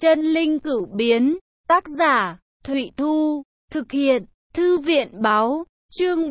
Chân linh cửu biến, tác giả, Thụy Thu, thực hiện, Thư viện báo, chương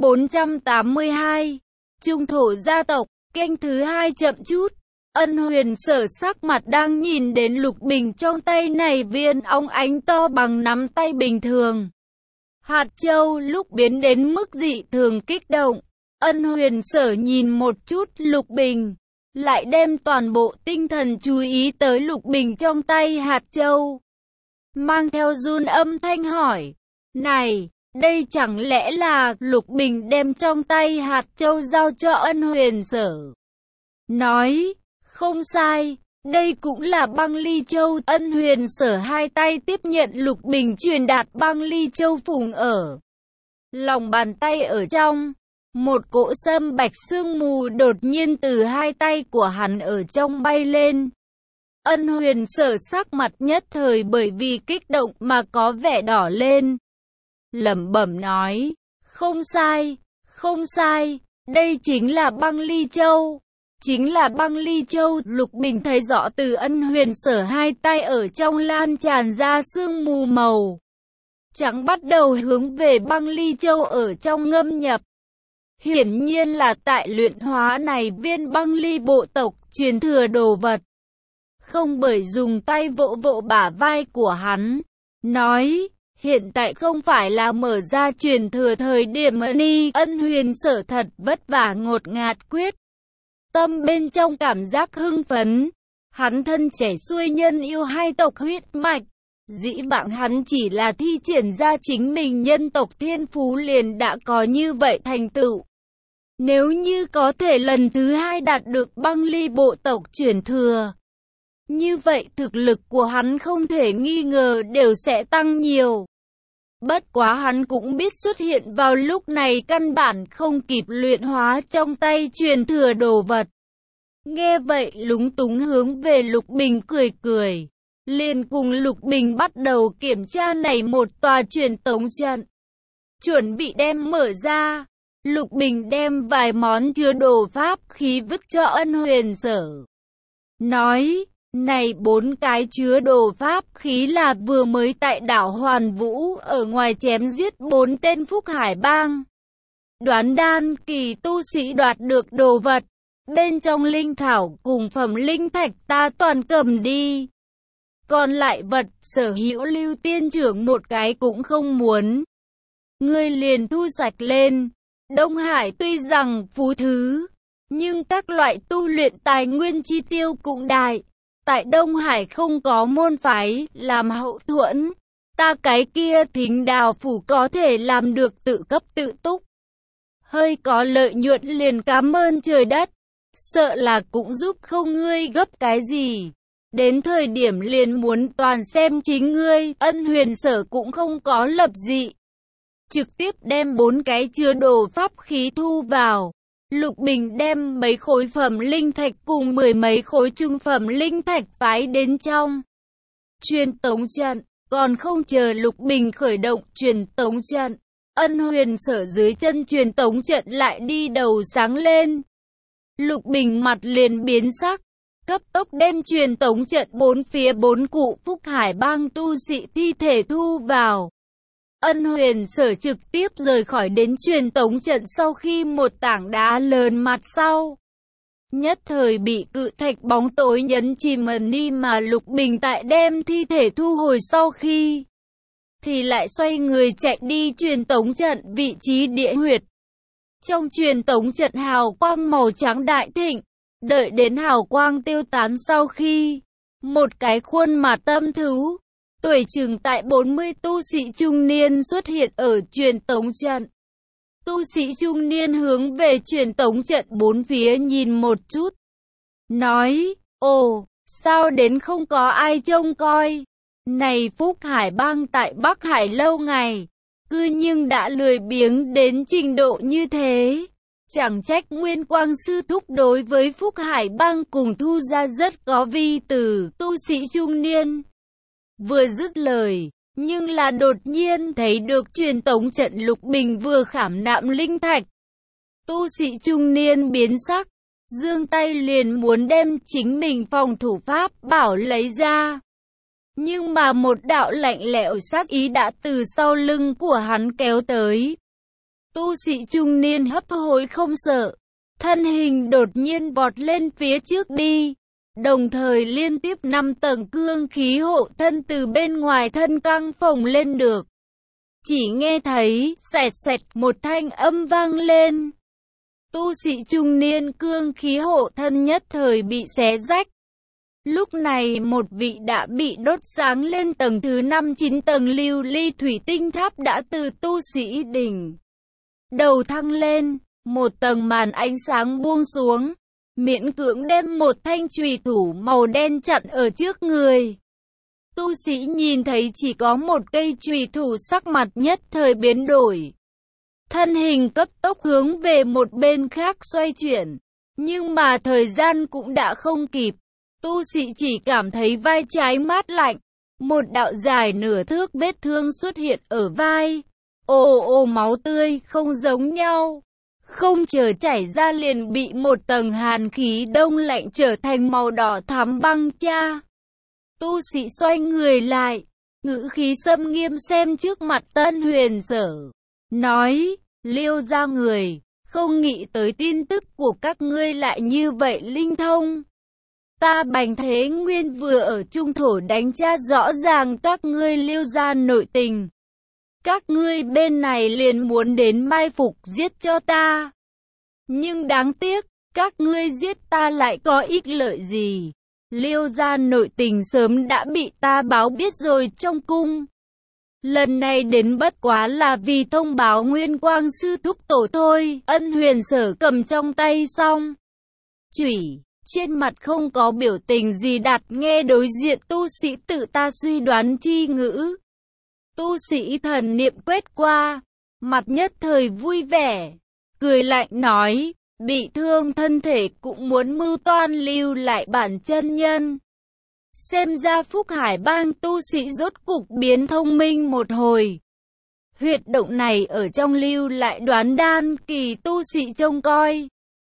482, Trung thổ gia tộc, kênh thứ 2 chậm chút. Ân Huyền Sở sắc mặt đang nhìn đến lục bình trong tay này, viên óng ánh to bằng nắm tay bình thường. Hạt châu lúc biến đến mức dị thường kích động. Ân Huyền Sở nhìn một chút lục bình, lại đem toàn bộ tinh thần chú ý tới lục bình trong tay hạt châu. Mang theo run âm thanh hỏi, này, đây chẳng lẽ là lục bình đem trong tay hạt châu giao cho Ân Huyền Sở? Nói, không sai, đây cũng là băng ly châu. Ân Huyền Sở hai tay tiếp nhận lục bình truyền đạt băng ly châu, phùng ở lòng bàn tay ở trong. Một cỗ sâm bạch sương mù đột nhiên từ hai tay của hắn ở trong bay lên. Ân Huyền Sở sắc mặt nhất thời bởi vì kích động mà có vẻ đỏ lên. Lẩm bẩm nói, không sai, không sai, đây chính là băng ly châu. Chính là băng ly châu. Lục bình thấy rõ từ Ân Huyền Sở hai tay ở trong lan tràn ra sương mù màu trắng bắt đầu hướng về băng ly châu ở trong ngâm nhập. Hiển nhiên là tại luyện hóa này viên băng ly bộ tộc truyền thừa đồ vật. Không bởi dùng tay vỗ vỗ bả vai của hắn, nói, hiện tại không phải là mở ra truyền thừa thời điểm đi. Ân Huyền Sở thật vất vả ngột ngạt quyết tâm bên trong cảm giác hưng phấn. Hắn thân trẻ xuôi nhân yêu hai tộc huyết mạch. Dĩ vãng hắn chỉ là thi triển ra chính mình nhân tộc thiên phú liền đã có như vậy thành tựu. Nếu như có thể lần thứ hai đạt được băng ly bộ tộc truyền thừa, như vậy thực lực của hắn không thể nghi ngờ đều sẽ tăng nhiều. Bất quá hắn cũng biết xuất hiện vào lúc này căn bản không kịp luyện hóa trong tay truyền thừa đồ vật. Nghe vậy lúng túng hướng về lục bình cười cười. Liền cùng lục bình bắt đầu kiểm tra này một tòa truyền tống trận. Chuẩn bị đem mở ra. Lục bình đem vài món chứa đồ pháp khí vứt cho Ân Huyền Sở. Nói, này 4 cái chứa đồ pháp khí là vừa mới tại đảo Hoàn Vũ ở ngoài chém giết 4 tên Phúc Hải Bang Đoán đan kỳ tu sĩ đoạt được đồ vật. Bên trong linh thảo cùng phẩm linh thạch ta toàn cầm đi. Còn lại vật sở hữu Lưu tiên trưởng một cái cũng không muốn. Ngươi liền thu sạch lên. Đông Hải tuy rằng phú thứ, nhưng các loại tu luyện tài nguyên chi tiêu cũng đại. Tại Đông Hải không có môn phái làm hậu thuẫn. Ta cái kia Thính Đào phủ có thể làm được tự cấp tự túc. Hơi có lợi nhuận liền cảm ơn trời đất. Sợ là cũng giúp không ngươi gấp cái gì. Đến thời điểm liền muốn toàn xem chính ngươi. Ân Huyền Sở cũng không có lập dị. Trực tiếp đem 4 cái chứa đồ pháp khí thu vào. Lục bình đem mấy khối phẩm linh thạch cùng 10 mấy khối trung phẩm linh thạch phái đến trong truyền tống trận. Còn không chờ lục bình khởi động truyền tống trận, Ân Huyền Sở dưới chân truyền tống trận lại đi đầu sáng lên. Lục bình mặt liền biến sắc, cấp tốc đem truyền tống trận bốn phía 4 cụ Phúc Hải Bang tu sĩ thi thể thu vào. Ân Huyền Sở trực tiếp rời khỏi đến truyền tống trận sau khi một tảng đá lớn mặt sau. Nhất thời bị cự thạch bóng tối nhấn chìm đi, mà lục bình tại đem thi thể thu hồi sau khi thì lại xoay người chạy đi truyền tống trận vị trí địa huyệt. Trong truyền tống trận hào quang màu trắng đại thịnh, đợi đến hào quang tiêu tán sau khi, một cái khuôn mặt tâm thú, tuổi chừng tại 40 tu sĩ trung niên xuất hiện ở truyền tống trận. Tu sĩ trung niên hướng về truyền tống trận bốn phía nhìn một chút. Nói, ồ, sao đến không có ai trông coi. Này Phúc Hải Bang tại Bắc Hải lâu ngày, cư nhưng đã lười biếng đến trình độ như thế. Chẳng trách Nguyên Quang Sư Thúc đối với Phúc Hải Bang cùng Thu ra rất có vi từ. Tu sĩ trung niên vừa dứt lời, nhưng là đột nhiên thấy được truyền tống trận lục bình vừa khảm nạm linh thạch. Tu sĩ trung niên biến sắc, giương tay liền muốn đem chính mình phòng thủ pháp bảo lấy ra. Nhưng mà một đạo lạnh lẽo sát ý đã từ sau lưng của hắn kéo tới. Tu sĩ trung niên hấp hối không sợ, thân hình đột nhiên vọt lên phía trước đi, đồng thời liên tiếp 5 tầng cương khí hộ thân từ bên ngoài thân căng phồng lên được. Chỉ nghe thấy xẹt xẹt một thanh âm vang lên. Tu sĩ trung niên cương khí hộ thân nhất thời bị xé rách. Lúc này một vị đã bị đốt sáng lên tầng thứ 5-9 tầng lưu ly thủy tinh tháp đã từ tu sĩ đỉnh đầu thăng lên, một tầng màn ánh sáng buông xuống, miễn cưỡng đem một thanh chùy thủ màu đen chặn ở trước người. Tu sĩ nhìn thấy chỉ có một cây chùy thủ, sắc mặt nhất thời biến đổi. Thân hình cấp tốc hướng về một bên khác xoay chuyển, nhưng mà thời gian cũng đã không kịp. Tu sĩ chỉ cảm thấy vai trái mát lạnh, một đạo dài nửa thước vết thương xuất hiện ở vai. Ồ máu tươi không giống nhau, không chờ chảy ra liền bị một tầng hàn khí đông lạnh trở thành màu đỏ thắm băng cha. Tu sĩ xoay người lại, ngữ khí xâm nghiêm xem trước mặt Tân Huyền Sở, nói: Liêu gia người, không nghĩ tới tin tức của các ngươi lại như vậy linh thông. Ta Bành Thế Nguyên vừa ở trung thổ đánh tra rõ ràng các ngươi Liêu gia nội tình. Các ngươi bên này liền muốn đến mai phục giết cho ta. Nhưng đáng tiếc, các ngươi giết ta lại có ích lợi gì? Liêu gia nội tình sớm đã bị ta báo biết rồi trong cung. Lần này đến bất quá là vì thông báo Nguyên Quang sư thúc tổ thôi. Ân Huyền Sở cầm trong tay xong chủy, trên mặt không có biểu tình gì, đặt nghe đối diện tu sĩ tự ta suy đoán chi ngữ. Tu sĩ thần niệm quét qua, mặt nhất thời vui vẻ, cười lạnh nói: bị thương thân thể cũng muốn mưu toan lưu lại bản chân nhân. Xem ra Phúc Hải Bang tu sĩ rốt cục biến thông minh một hồi. Huyệt động này ở trong lưu lại đoán đan kỳ tu sĩ trông coi.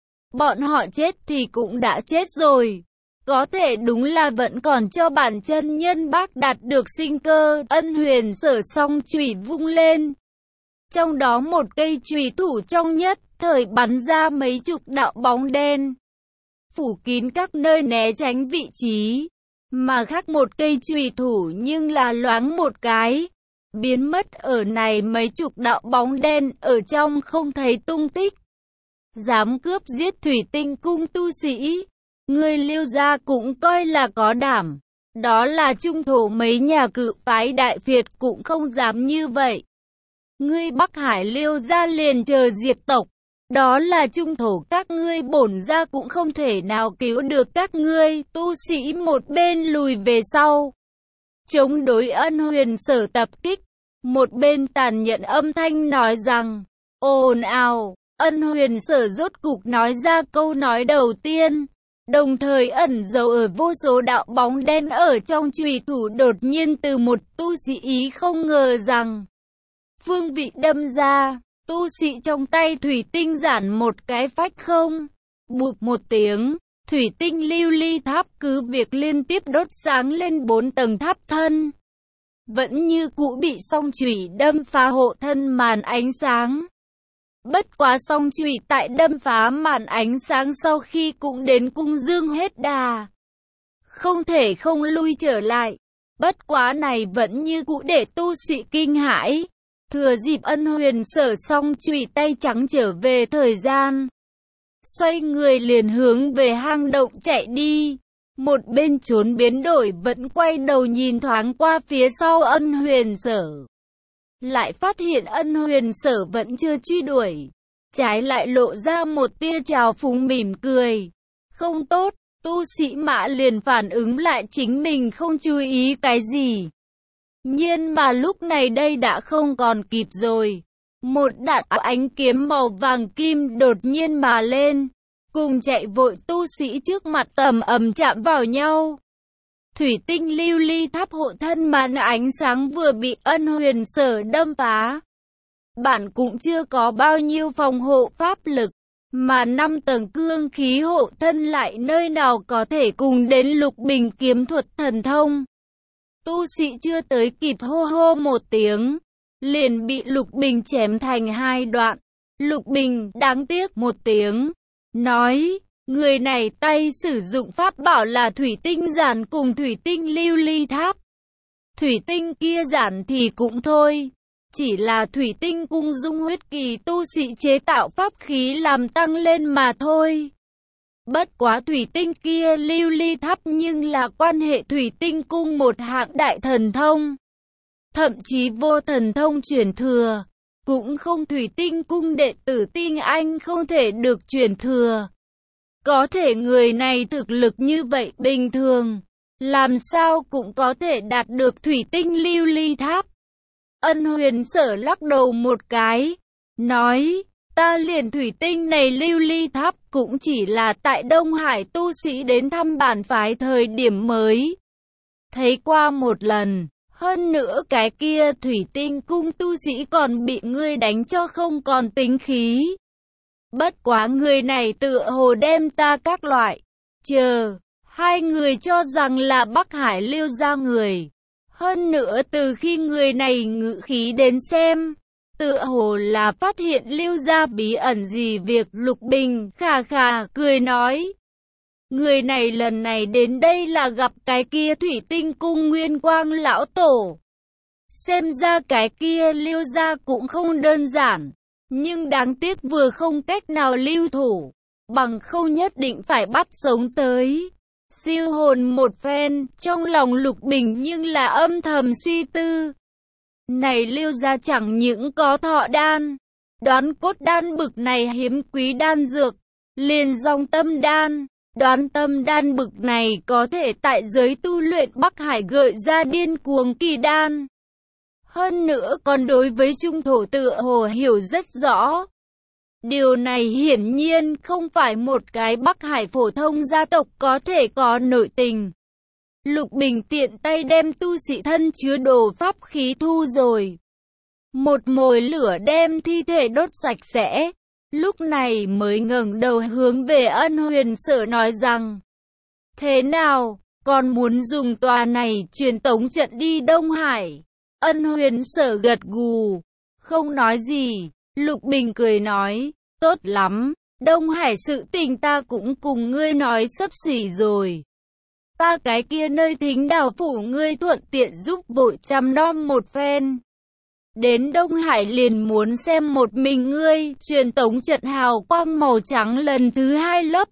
Bọn họ chết thì cũng đã chết rồi. Có thể đúng là vẫn còn cho bản chân nhân bác đạt được sinh cơ. Ân Huyền Sở song chùy vung lên. Trong đó một cây chùy thủ trong nhất thời bắn ra mấy chục đạo bóng đen, phủ kín các nơi né tránh vị trí. Mà khác một cây chùy thủ nhưng là loáng một cái, biến mất ở này mấy chục đạo bóng đen ở trong không thấy tung tích. Dám cướp giết Thủy Tinh cung tu sĩ, người Liêu gia cũng coi là có đảm. Đó là trung thổ mấy nhà cự phái Đại Việt cũng không dám như vậy. Ngươi Bắc Hải Liêu gia liền chờ diệt tộc. Đó là trung thổ các ngươi, bổn gia cũng không thể nào cứu được các ngươi. Tu sĩ một bên lùi về sau, chống đối Ân Huyền Sở tập kích. Một bên tàn nhẫn âm thanh nói rằng: ồn ào. Ân Huyền Sở rốt cục nói ra câu nói đầu tiên, đồng thời ẩn giấu ở vô số đạo bóng đen ở trong chùy thủ đột nhiên từ một tu sĩ ý không ngờ rằng phương vị đâm ra. Tu sĩ trong tay thủy tinh giản một cái phách không, bụp một tiếng, thủy tinh lưu ly tháp cứ việc liên tiếp đốt sáng lên 4 tầng tháp thân, vẫn như cũ bị song chùy đâm phá hộ thân màn ánh sáng. Bất quá song chùy tại đâm phá màn ánh sáng sau khi cũng đến cung dương hết đà, không thể không lui trở lại. Bất quá này vẫn như cũ để tu sĩ kinh hãi. Thừa dịp Ân Huyền Sở song chùy tay trắng trở về thời gian, xoay người liền hướng về hang động chạy đi. Một bên trốn biến đổi vẫn quay đầu nhìn thoáng qua phía sau Ân Huyền Sở, lại phát hiện Ân Huyền Sở vẫn chưa truy đuổi, trái lại lộ ra một tia trào phúng mỉm cười. Không tốt, tu sĩ Mã liền phản ứng lại chính mình không chú ý cái gì. Nhưng mà lúc này đây đã không còn kịp rồi. Một đạo ánh kiếm màu vàng kim đột nhiên mà lên, cùng chạy vội tu sĩ trước mặt ầm ầm chạm vào nhau. Thủy tinh lưu ly tháp hộ thân màn ánh sáng vừa bị Ân Huyền Sở đâm phá. Bản cũng chưa có bao nhiêu phòng hộ pháp lực, mà 5 tầng cương khí hộ thân lại nơi nào có thể cùng đến Lục Bình kiếm thuật thần thông. Tu sĩ chưa tới kịp hô hô một tiếng, liền bị Lục Bình chém thành hai đoạn. Lục Bình đáng tiếc một tiếng, nói, người này tay sử dụng pháp bảo là thủy tinh giản cùng thủy tinh lưu ly tháp. Thủy tinh kia giản thì cũng thôi, chỉ là thủy tinh cung dung huyết kỳ tu sĩ chế tạo pháp khí làm tăng lên mà thôi. Bất quá thủy tinh kia lưu ly tháp nhưng là quan hệ thủy tinh cung một hạng đại thần thông. Thậm chí vô thần thông truyền thừa, cũng không thủy tinh cung đệ tử tinh anh không thể được truyền thừa. Có thể người này thực lực như vậy bình thường, làm sao cũng có thể đạt được thủy tinh lưu ly tháp. Ân Huyền Sở lắc đầu một cái, nói, ta liền thủy tinh này lưu ly tháp cũng chỉ là tại Đông Hải tu sĩ đến thăm bản phái thời điểm mới thấy qua một lần. Hơn nữa cái kia thủy tinh cung tu sĩ còn bị ngươi đánh cho không còn tính khí. Bất quá người này tựa hồ đem ta các loại. Hai người cho rằng là Bắc Hải Lưu gia người. Hơn nữa từ khi người này ngự khí đến xem, tựa hồ là phát hiện Lưu gia bí ẩn gì việc. Lục Bình khà khà cười nói. Người này lần này đến đây là gặp cái kia thủy tinh cung Nguyên Quang lão tổ. Xem ra cái kia Lưu gia cũng không đơn giản, nhưng đáng tiếc vừa không cách nào lưu thủ, bằng không nhất định phải bắt sống tới. Siêu hồn một phen, trong lòng Lục Bình nhưng là âm thầm suy tư. Này Lưu gia chẳng những có thọ đan, đoán cốt đan bực này hiếm quý đan dược, liền dòng tâm đan. Đoán tâm đan bực này có thể tại giới tu luyện Bắc Hải gợi ra điên cuồng kỳ đan. Hơn nữa còn đối với trung thổ tựa hồ hiểu rất rõ. Điều này hiển nhiên không phải một cái Bắc Hải phổ thông gia tộc có thể có nội tình. Lục Bình tiện tay đem tu sĩ thân chứa đồ pháp khí thu rồi. Một mồi lửa đem thi thể đốt sạch sẽ. Lúc này mới ngẩng đầu hướng về Ân Huyền Sở nói rằng, thế nào, còn muốn dùng tòa này truyền tống trận đi Đông Hải? Ân Huyền Sở gật gù, không nói gì. Lục Bình cười nói, tốt lắm, Đông Hải sự tình ta cũng cùng ngươi nói xấp xỉ rồi. Ta cái kia nơi Thính Đào phủ ngươi thuận tiện giúp vội chăm nom một phen. Đến Đông Hải liền muốn xem một mình ngươi. Truyền tống trận hào quang màu trắng lần thứ hai lấp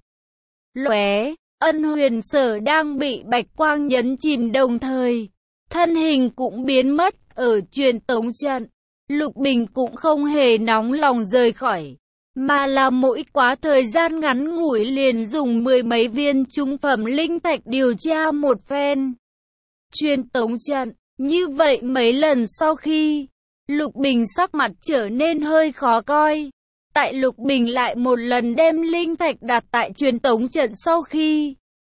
lóe. Ân Huyền Sở đang bị bạch quang nhấn chìm đồng thời, thân hình cũng biến mất ở truyền tống trận. Lục Bình cũng không hề nóng lòng rời khỏi, mà là mỗi quá thời gian ngắn ngủi liền dùng 10 mấy viên trung phẩm linh thạch điều tra một phen truyền tống trận. Như vậy mấy lần sau khi, Lục Bình sắc mặt trở nên hơi khó coi. Tại Lục Bình lại một lần đem linh thạch đặt tại truyền tống trận sau khi,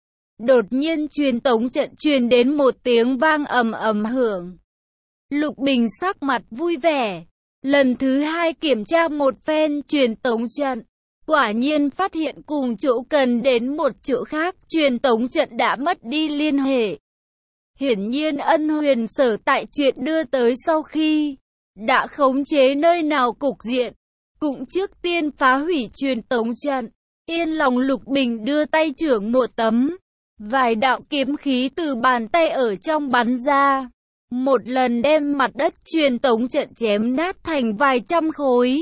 đột nhiên truyền tống trận truyền đến một tiếng vang ầm ầm hưởng. Lục Bình sắc mặt vui vẻ, lần thứ hai kiểm tra một phen truyền tống trận, quả nhiên phát hiện cùng chỗ cần đến một chỗ khác, truyền tống trận đã mất đi liên hệ. Hiển nhiên Ân Huyền Sở tại chuyện đưa tới sau khi đã khống chế nơi nào cục diện, cũng trước tiên phá hủy truyền tống trận. Yên lòng Lục Bình đưa tay trưởng một tấm, vài đạo kiếm khí từ bàn tay ở trong bắn ra, một lần đem mặt đất truyền tống trận chém nát thành vài trăm khối.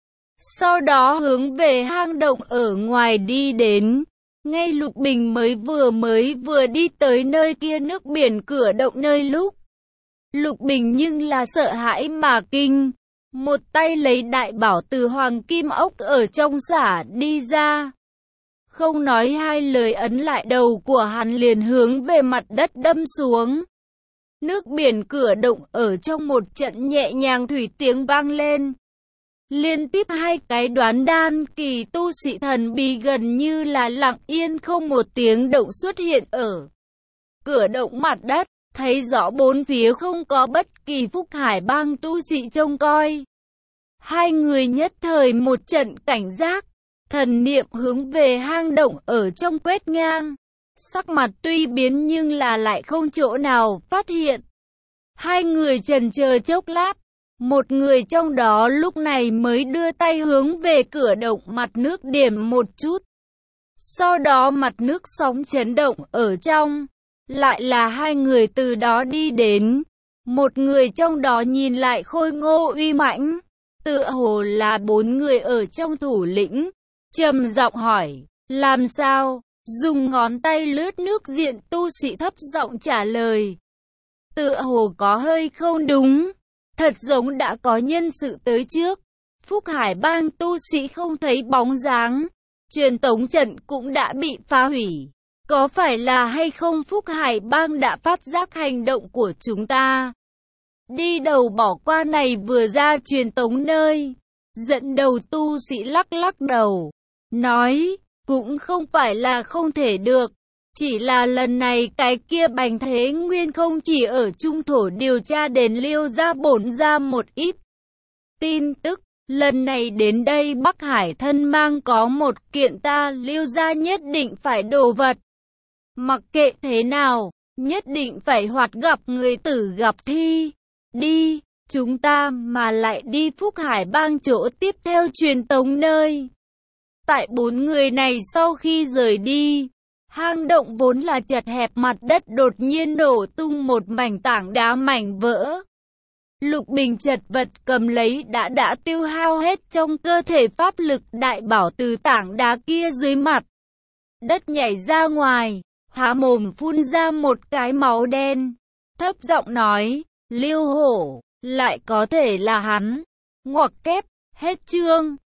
Sau đó hướng về hang động ở ngoài đi đến. Ngay Lục Bình mới vừa đi tới nơi kia nước biển cửa động nơi lúc, Lục Bình nhưng là sợ hãi mà kinh, một tay lấy đại bảo từ hoàng kim ốc ở trong xả đi ra. Không nói hai lời ấn lại đầu của hắn liền hướng về mặt đất đâm xuống. Nước biển cửa động ở trong một trận nhẹ nhàng thủy tiếng vang lên. Liên tiếp hai cái đoán đan kỳ tu sĩ thần bí gần như là lặng yên không một tiếng động xuất hiện ở cửa động mặt đất, thấy rõ bốn phía không có bất kỳ Phúc Hải bang tu sĩ trông coi. Hai người nhất thời một trận cảnh giác, thần niệm hướng về hang động ở trong quét ngang. Sắc mặt tuy biến nhưng là lại không chỗ nào phát hiện. Hai người chần chờ chốc lát, một người trong đó lúc này mới đưa tay hướng về cửa động mặt nước điểm một chút. Sau đó mặt nước sóng chấn động ở trong. Lại là hai người từ đó đi đến. Một người trong đó nhìn lại khôi ngô uy mãnh, tựa hồ là bốn người ở trong thủ lĩnh. Trầm giọng hỏi, làm sao? Dùng ngón tay lướt nước diện tu sĩ thấp giọng trả lời. Tựa hồ có hơi không đúng. Thật giống đã có nhân sự tới trước. Phúc Hải Bang tu sĩ không thấy bóng dáng. Truyền tống trận cũng đã bị phá hủy. Có phải là hay không Phúc Hải Bang đã phát giác hành động của chúng ta? Đi đầu bỏ qua này vừa ra truyền tống nơi. Dẫn đầu tu sĩ lắc lắc đầu. Nói, cũng không phải là không thể được. Chỉ là lần này cái kia Bành Thế Nguyên không chỉ ở trung thổ điều tra đến Liêu gia bổn ra một ít tin tức. Lần này đến đây Bắc Hải thân mang có một kiện ta Liêu gia nhất định phải đồ vật. Mặc kệ thế nào, nhất định phải hoạt gặp người tử gặp thi. Đi, chúng ta mà lại đi Phúc Hải Bang chỗ tiếp theo truyền tống nơi. Tại bốn người này sau khi rời đi, hang động vốn là chật hẹp mặt đất đột nhiên nổ tung một mảnh tảng đá mảnh vỡ. Lục Bình chật vật cầm lấy đã tiêu hao hết trong cơ thể pháp lực đại bảo từ tảng đá kia dưới mặt đất nhảy ra ngoài, há mồm phun ra một cái máu đen. Thấp giọng nói, Liêu Hổ, lại có thể là hắn. Ngoặc kép, hết chương.